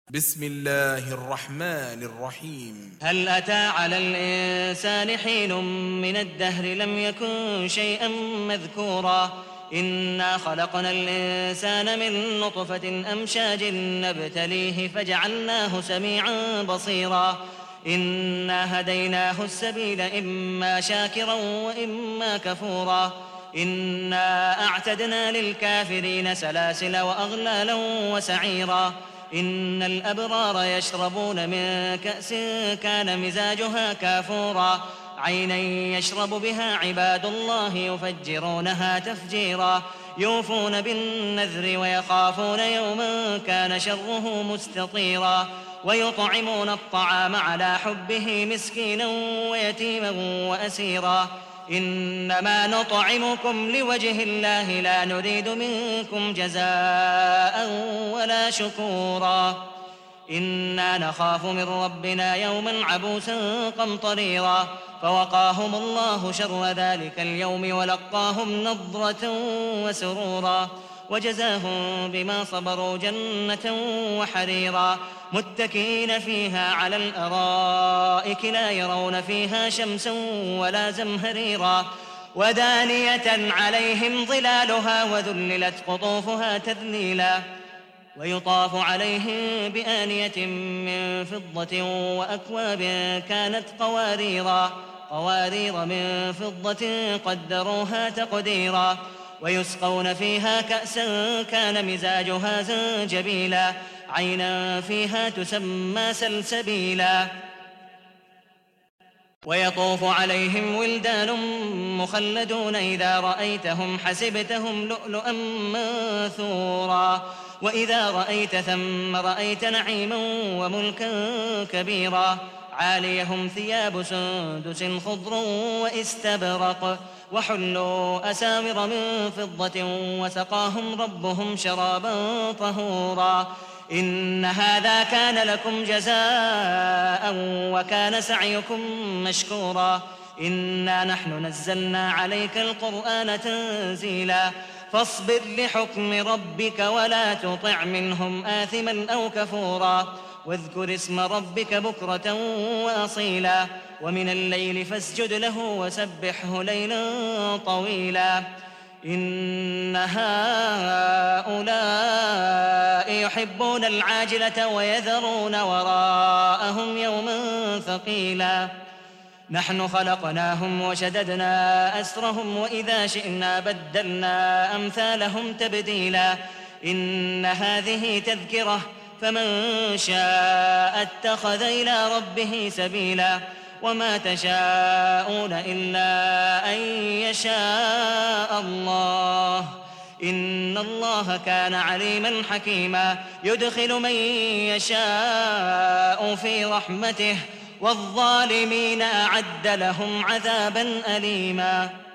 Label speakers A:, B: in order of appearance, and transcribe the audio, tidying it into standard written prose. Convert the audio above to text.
A: بسم الله الرحمن الرحيم.
B: هل أتى على الإنسان حين من الدهر لم يكن شيئا مذكورا إنا خلقنا الإنسان من نطفة أمشاج نبتليه فجعلناه سميعا بصيرا إنا هديناه السبيل إما شاكرا وإما كفورا إنا أعتدنا للكافرين سلاسل وأغلالا وسعيرا إن الأبرار يشربون من كأس كان مزاجها كافورا عينا يشرب بها عباد الله يفجرونها تفجيرا يوفون بالنذر ويخافون يوما كان شره مستطيرا ويطعمون الطعام على حبه مسكينا ويتيما وأسيرا إنما نطعمكم لوجه الله لا نريد منكم جزاء ولا شكورا إنا نخاف من ربنا يوما عبوسا قمطريرا فوقاهم الله شر ذلك اليوم ولقاهم نضرة وسرورا وجزاهم بما صبروا جنة وحريرا متكئين فيها على الأرائك لا يرون فيها شمسا ولا زمهريرا ودانية عليهم ظلالها وذللت قطوفها تذليلا ويطاف عليهم بآنية من فضة وأكواب كانت قوارير من فضة قدروها تقديرا ويسقون فيها كأسا كان مزاجها زنجبيلا عينا فيها تسمى سلسبيلا ويطوف عليهم ولدان مخلدون إذا رأيتهم حسبتهم لؤلؤا منثورا وإذا رأيت ثم رأيت نعيما وملكا كبيرا عاليهم ثياب سندس خضر واستبرق وحلوا أساور من فضة وسقاهم ربهم شرابا طهورا إن هذا كان لكم جزاء وكان سعيكم مشكورا إنا نحن نزلنا عليك القرآن تنزيلا فاصبر لحكم ربك ولا تطع منهم آثما أو كفورا واذكر اسم ربك بكرة وأصيلا ومن الليل فاسجد له وسبحه ليلا طويلا إن هؤلاء يحبون العاجلة ويذرون وراءهم يوما ثقيلا نحن خلقناهم وشددنا أسرهم وإذا شئنا بدلنا أمثالهم تبديلا إن هذه تذكرة فمن شاء اتخذ إلى ربه سبيلا وما تشاءون إلا أن يشاء الله إن الله كان عليما حكيما يدخل من يشاء في رحمته والظالمين أعد لهم عذابا أليما.